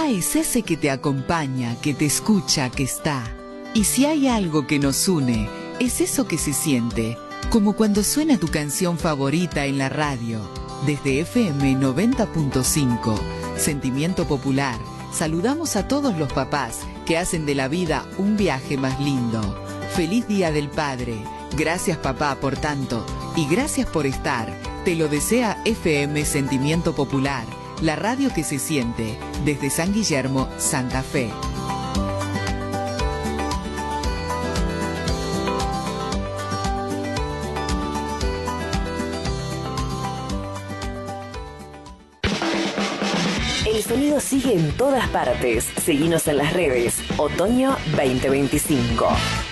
Papá es ese que te acompaña, que te escucha, que está. Y si hay algo que nos une, es eso que se siente, como cuando suena tu canción favorita en la radio. Desde FM 90.5, Sentimiento Popular, saludamos a todos los papás que hacen de la vida un viaje más lindo. Feliz Día del Padre. Gracias, papá, por tanto. Y gracias por estar. Te lo desea FM Sentimiento Popular, la radio que se siente, desde San Guillermo, Santa Fe. El sonido sigue en todas partes. Seguinos en las redes. Otoño 2025.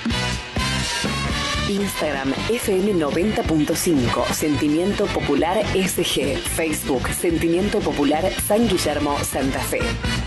Instagram FM 90.5, Sentimiento Popular SG. Facebook Sentimiento Popular San Guillermo, Santa Fe.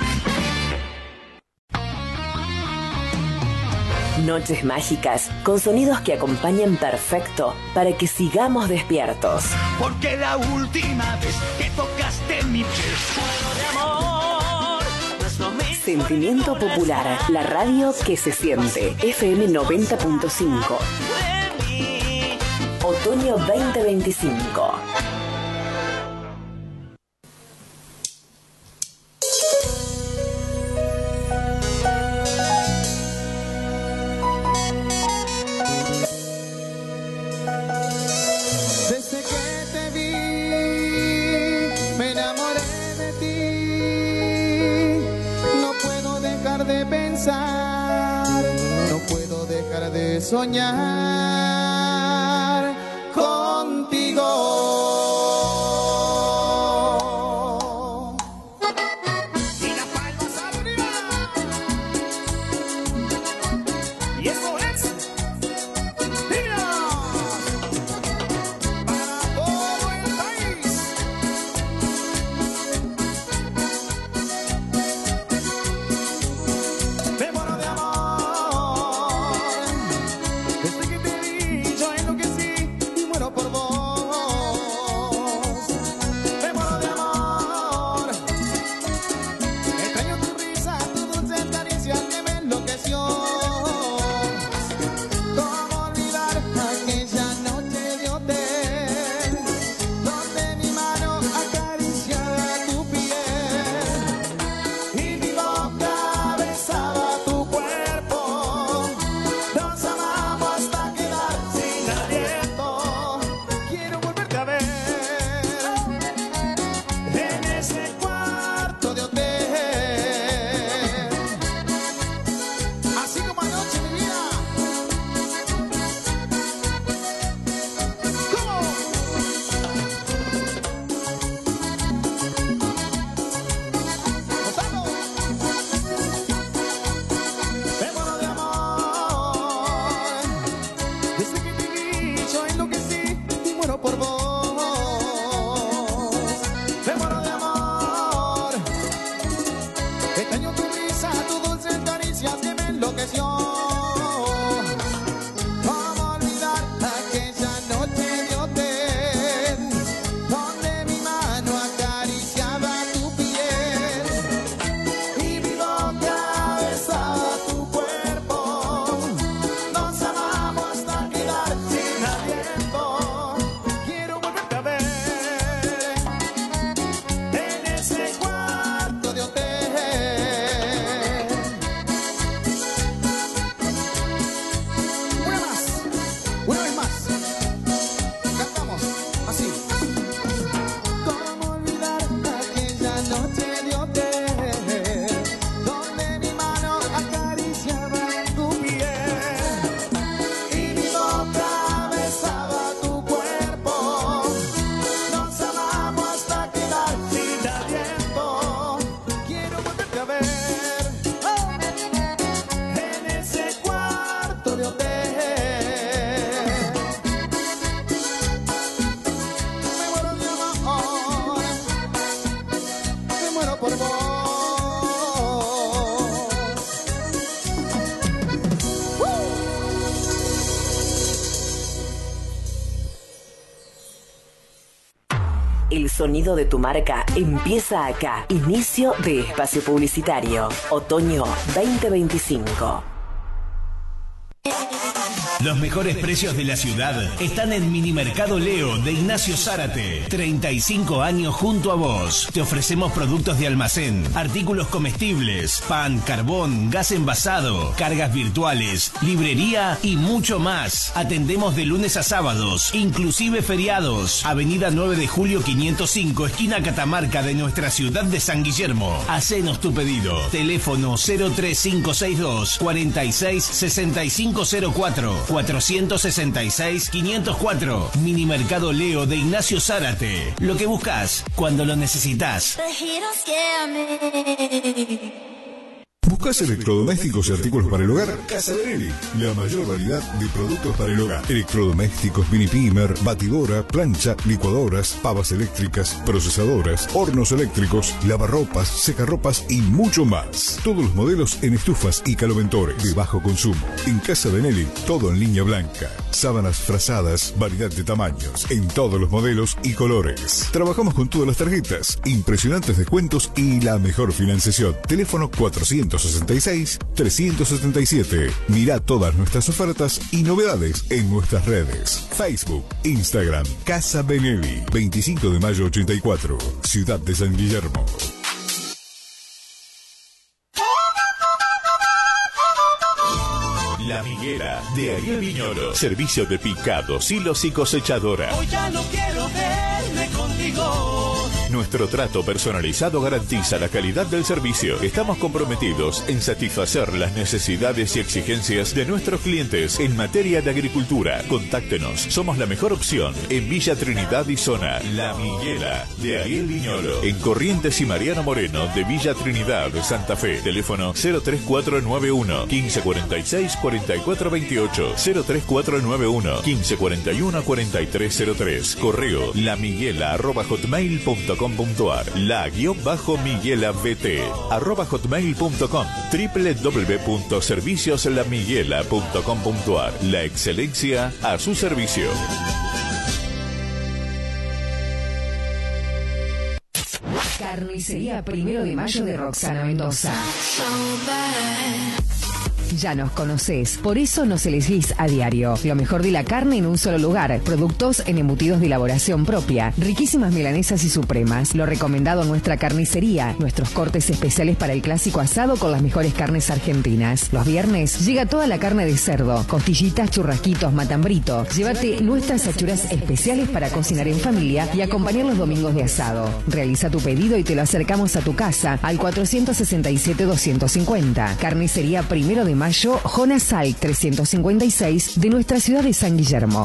Noches mágicas con sonidos que acompañan perfecto para que sigamos despiertos. Porque la última vez que tocaste mi piel de amor. Sentimiento Popular, la radio que se siente. FM 90.5. Otoño 2025. Desde que te vi, me enamoré de ti. No puedo dejar de pensar, no puedo dejar de soñar contigo. Y las palmas arriba. Y eso es. ¡Mira! Para todo el país. Me muero de amor. Desde que te vi, yo enloquecí y muero por vos. Me muero de amor. Extraño tu risa, tu dulce caricia que me enloqueció. ¿Cómo olvidar aquella noche de hotel donde mi mano acariciaba tu piel y mi boca besaba tu cuerpo? Nos amamos hasta quedar sin aliento. Quiero volverte a ver en ese cuarto de hotel, así como anoche, mi vida. ¿Cómo? Gonzalo. Me muero de amor. Desde que te vi, yo enloquecí y muero por vos. El sonido de tu marca empieza acá. Inicio de espacio publicitario. Otoño 2025. Los mejores precios de la ciudad están en Minimercado Leo de Ignacio Zárate. 35 años junto a vos. Te ofrecemos productos de almacén, artículos comestibles, pan, carbón, gas envasado, cargas virtuales, librería y mucho más. Atendemos de lunes a sábados, inclusive feriados. Avenida 9 de Julio 505, esquina Catamarca de nuestra ciudad de San Guillermo. Hacenos tu pedido. Teléfono 03562 46 6504 466-504. Minimercado Leo de Ignacio Zárate. Lo que buscas cuando lo necesitas. ¿Buscas electrodomésticos y artículos para el hogar? Casa Benelli. La mayor variedad de productos para el hogar. Electrodomésticos, mini pimer, batidora, plancha, licuadoras, pavas eléctricas, procesadoras, hornos eléctricos, lavarropas, secarropas y mucho más. Todos los modelos en estufas y caloventores de bajo consumo. En Casa Benelli, todo en línea blanca. Sábanas frazadas, variedad de tamaños, en todos los modelos y colores. Trabajamos con todas las tarjetas, impresionantes descuentos y la mejor financiación. Teléfono 466-377. Mira todas nuestras ofertas y novedades en nuestras redes. Facebook, Instagram, Casa Benelli, 25 de mayo 84, Ciudad de San Guillermo. La Miguela de Ariel Viñolo. Servicio de picados, hilos y cosechadora. Hoy ya no quiero verme contigo. Nuestro trato personalizado garantiza la calidad del servicio. Estamos comprometidos en satisfacer las necesidades y exigencias de nuestros clientes en materia de agricultura. Contáctenos. Somos la mejor opción en Villa Trinidad y zona. La Miguela de Ariel Viñolo. En Corrientes y Mariano Moreno de Villa Trinidad, Santa Fe. Teléfono 03491 1546 4428 03491 1541 4303. Correo lamiguela@hotmail.com.ar. la_miguelavt@hotmail.com. www.servicioslamiguela.com.ar. La excelencia a su servicio. Carnicería 1 de Mayo de Roxana Mendoza. Ya nos conocés, por eso nos elegís a diario. Lo mejor de la carne en un solo lugar. Productos en embutidos de elaboración propia. Riquísimas milanesas y supremas. Lo recomendado en nuestra carnicería. Nuestros cortes especiales para el clásico asado con las mejores carnes argentinas. Los viernes llega toda la carne de cerdo. Costillitas, churrasquitos, matambrito. Llévate nuestras achuras especiales para cocinar en familia y acompañar los domingos de asado. Realiza tu pedido y te lo acercamos a tu casa al 467-250. Carnicería 1 de Mayo, Jonas Alc 356 de nuestra ciudad de San Guillermo.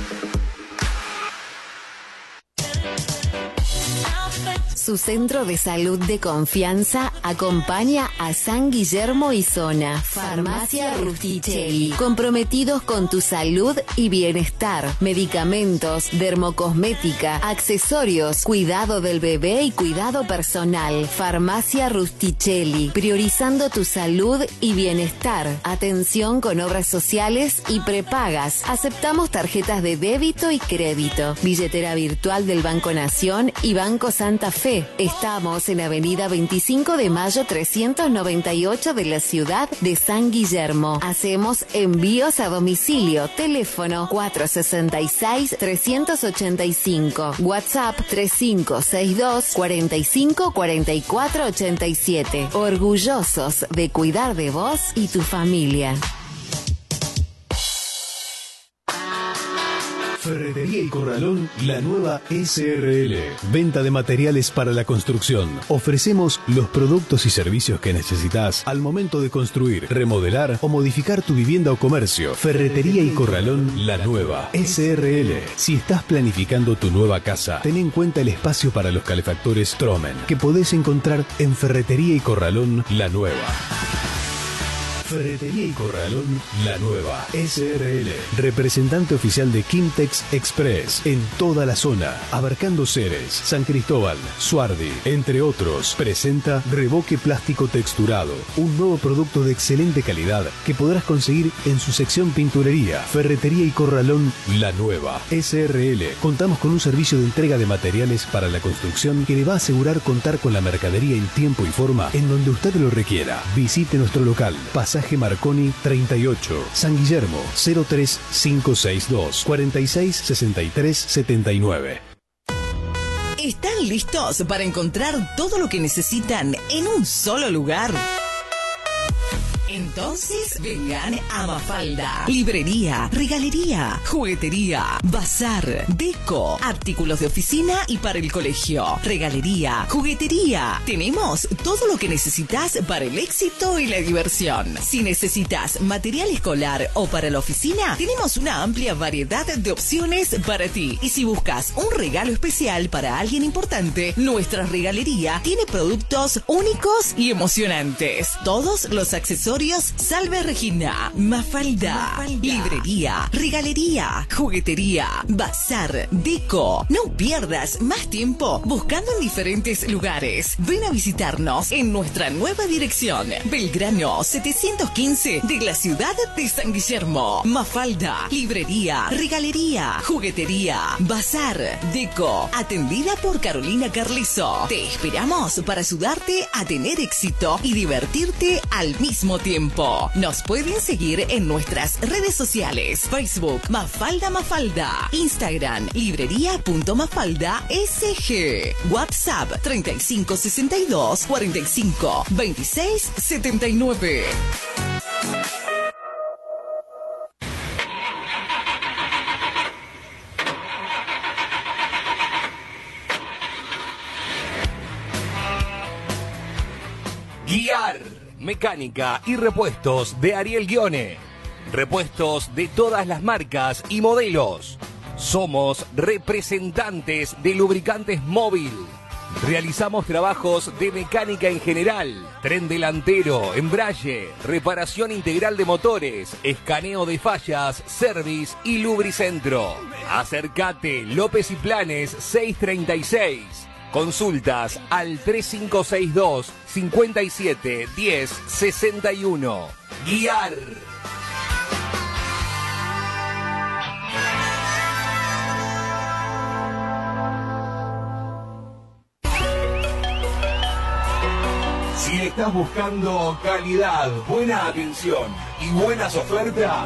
Su centro de salud de confianza acompaña a San Guillermo y zona. Farmacia Rusticelli. Comprometidos con tu salud y bienestar. Medicamentos, dermocosmética, accesorios, cuidado del bebé y cuidado personal. Farmacia Rusticelli. Priorizando tu salud y bienestar. Atención con obras sociales y prepagas. Aceptamos tarjetas de débito y crédito. Billetera virtual del Banco Nación y Banco Santa Fe. Estamos en Avenida 25 de Mayo 398 de la ciudad de San Guillermo. Hacemos envíos a domicilio. Teléfono 466-385. WhatsApp 3562-454487. Orgullosos de cuidar de vos y tu familia. Ferretería y Corralón, la nueva SRL. Venta de materiales para la construcción. Ofrecemos los productos y servicios que necesitas al momento de construir, remodelar o modificar tu vivienda o comercio. Ferretería y Corralón, la nueva SRL. Si estás planificando tu nueva casa, ten en cuenta el espacio para los calefactores Tromen, que podés encontrar en Ferretería y Corralón, la nueva. Ferretería y Corralón La Nueva SRL, representante oficial de Quintex Express en toda la zona, abarcando Ceres, San Cristóbal, Suardi, entre otros. Presenta Revoque Plástico Texturado, un nuevo producto de excelente calidad que podrás conseguir en su sección pinturería. Ferretería y Corralón La Nueva SRL. Contamos con un servicio de entrega de materiales para la construcción que le va a asegurar contar con la mercadería en tiempo y forma en donde usted lo requiera. Visite nuestro local, Pasaje Marconi 38, San Guillermo 03562 46 63 79. ¿Están listos para encontrar todo lo que necesitan en un solo lugar? Entonces vengan a Mafalda. Librería, regalería, juguetería, bazar, deco, artículos de oficina y para el colegio. Regalería, juguetería. Tenemos todo lo que necesitas para el éxito y la diversión. Si necesitas material escolar o para la oficina, tenemos una amplia variedad de opciones para ti. Y si buscas un regalo especial para alguien importante, nuestra regalería tiene productos únicos y emocionantes. Todos los accesorios Salve Regina, Mafalda, librería, regalería, juguetería, bazar, deco. No pierdas más tiempo buscando en diferentes lugares. Ven a visitarnos en nuestra nueva dirección, Belgrano 715 de la ciudad de San Guillermo. Mafalda, librería, regalería, juguetería, bazar, deco, atendida por Carolina Carlizo. Te esperamos para ayudarte a tener éxito y divertirte al mismo tiempo. Nos pueden seguir en nuestras redes sociales: Facebook Mafalda, Instagram librería.mafalda SG, WhatsApp 3562 45 26 79. Guiar, mecánica y repuestos de Ariel Guione. Repuestos de todas las marcas y modelos. Somos representantes de Lubricantes Móvil. Realizamos trabajos de mecánica en general, tren delantero, embrague, reparación integral de motores, escaneo de fallas, service y lubricentro. Acércate, López y Planes 636. Consultas al 3562 57 10 61. Guiar. Si estás buscando calidad, buena atención y buenas ofertas,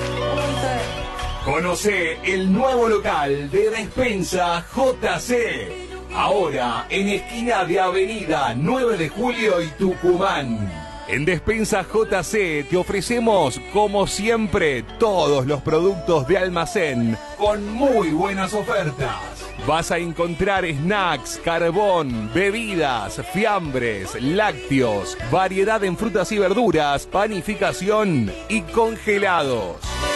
conoce el nuevo local de Despensa JC. Ahora en esquina de Avenida 9 de Julio y Tucumán. En Despensa JC te ofrecemos, como siempre, todos los productos de almacén con muy buenas ofertas. Vas a encontrar snacks, carbón, bebidas, fiambres, lácteos, variedad en frutas y verduras, panificación y congelados.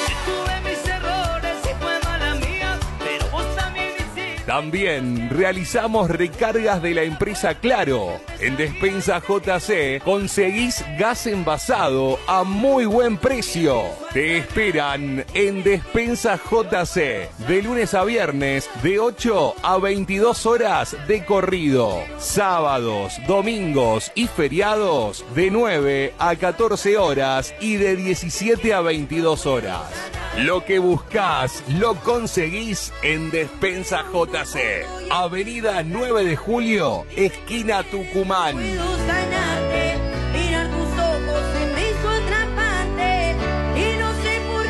También realizamos recargas de la empresa Claro. En Despensa JC conseguís gas envasado a muy buen precio. Te esperan en Despensa JC de lunes a viernes de 8 a 22 horas de corrido. Sábados, domingos y feriados de 9 a 14 horas y de 17 a 22 horas. Lo que buscás lo conseguís en Despensa JC. Avenida 9 de Julio, esquina Tucumán. Puedo sanarte, mirar tus ojos se me hizo atrapante y no sé por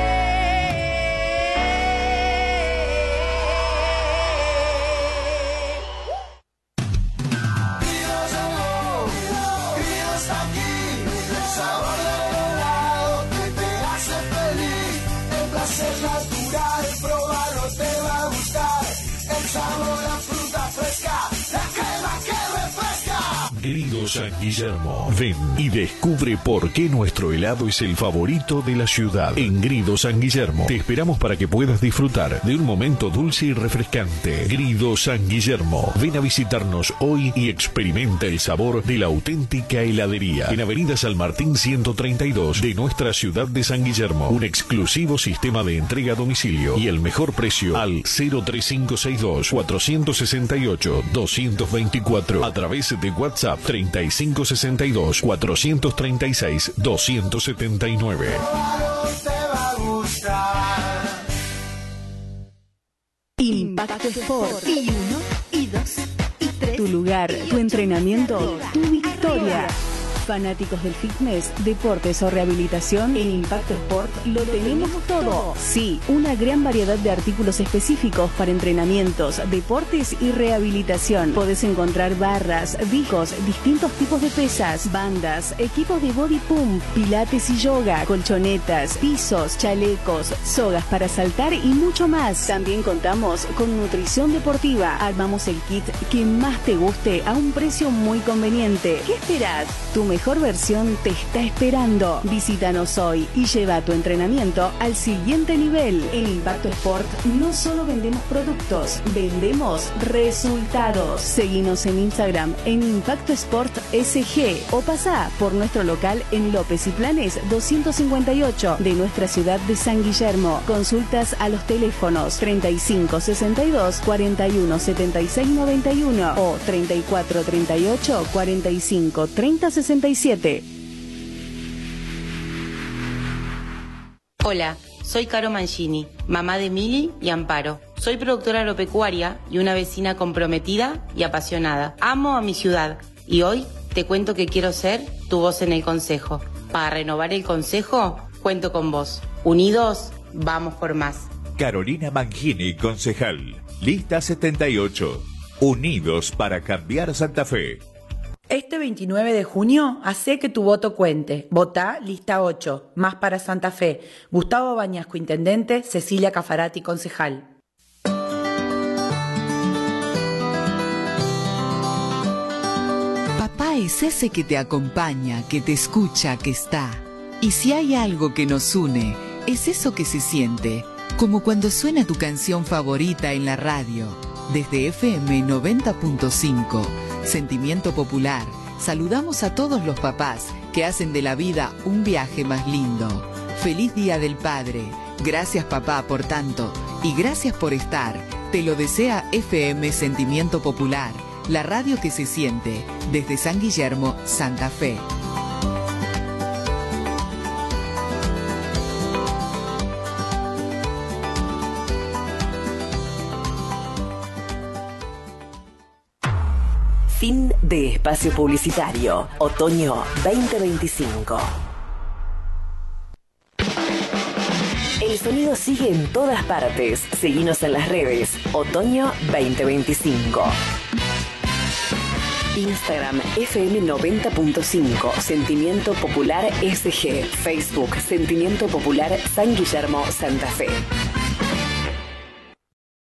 Ríos aquí, el sabor del helado que te hace feliz. El placer natural, probarlo te va a gustar. El sabor a fruta fresca, la crema que refresca. Gridos Grido San Guillermo. Ven y descubre por qué nuestro helado es el favorito de la ciudad. En Grido San Guillermo te esperamos para que puedas disfrutar de un momento dulce y refrescante. Grido San Guillermo. Ven a visitarnos hoy y experimenta el sabor de la auténtica heladería. En Avenida San Martín 132 de nuestra ciudad de San Guillermo. Un exclusivo sistema de entrega a domicilio y el mejor precio al 03562 468 224 a través de WhatsApp 3562 436 279. Impacto Sport. Y 1, y 2, y 3. Tu lugar, tu entrenamiento, tu victoria. Fanáticos del fitness, deportes o rehabilitación, en Impacto Sport lo tenemos todo. Sí, una gran variedad de artículos específicos para entrenamientos, deportes y rehabilitación. Podés encontrar barras, discos, distintos tipos de pesas, bandas, equipos de body pump, pilates y yoga, colchonetas, pisos, chalecos, sogas para saltar y mucho más. También contamos con nutrición deportiva. Armamos el kit que más te guste a un precio muy conveniente. ¿Qué esperás? Tu mejor versión te está esperando. Visítanos hoy y lleva tu entrenamiento al siguiente nivel. En Impacto Sport no solo vendemos productos, vendemos resultados. Seguinos en Instagram en Impacto Sport SG o pasá por nuestro local en López y Planes 258 de nuestra ciudad de San Guillermo. Consultas a los teléfonos 3562 41 76 91 o 34 38 45 30 67. Hola, soy Caro Mancini, mamá de Mili y Amparo. Soy productora agropecuaria y una vecina comprometida y apasionada. Amo a mi ciudad y hoy te cuento que quiero ser tu voz en el consejo. Para renovar el consejo, cuento con vos. Unidos, vamos por más. Carolina Mangini, concejal. Lista 78. Unidos para cambiar Santa Fe. Este 29 de junio, hacé que tu voto cuente. Votá lista 8, más para Santa Fe. Gustavo Bañasco, intendente. Cecilia Cafarati, concejal. Papá es ese que te acompaña, que te escucha, que está. Y si hay algo que nos une, es eso que se siente, como cuando suena tu canción favorita en la radio. Desde FM 90.5, Sentimiento Popular, saludamos a todos los papás que hacen de la vida un viaje más lindo. Feliz Día del Padre. Gracias, papá, por tanto. Y gracias por estar. Te lo desea FM Sentimiento Popular, la radio que se siente, desde San Guillermo, Santa Fe. Fin de espacio publicitario. Otoño 2025. El sonido sigue en todas partes. Seguinos en las redes. Otoño 2025. Instagram FM 90.5 Sentimiento Popular SG. Facebook Sentimiento Popular San Guillermo, Santa Fe.